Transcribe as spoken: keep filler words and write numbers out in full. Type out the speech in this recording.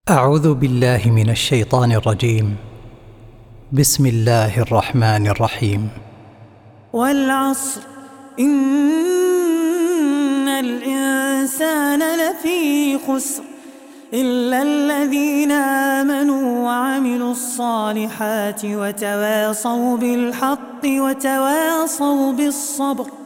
أعوذ بالله من الشيطان الرجيم. بسم الله الرحمن الرحيم. والعصر إن الإنسان لفي خسر إلا الذين آمنوا وعملوا الصالحات وتواصوا بالحق وتواصوا بالصبر.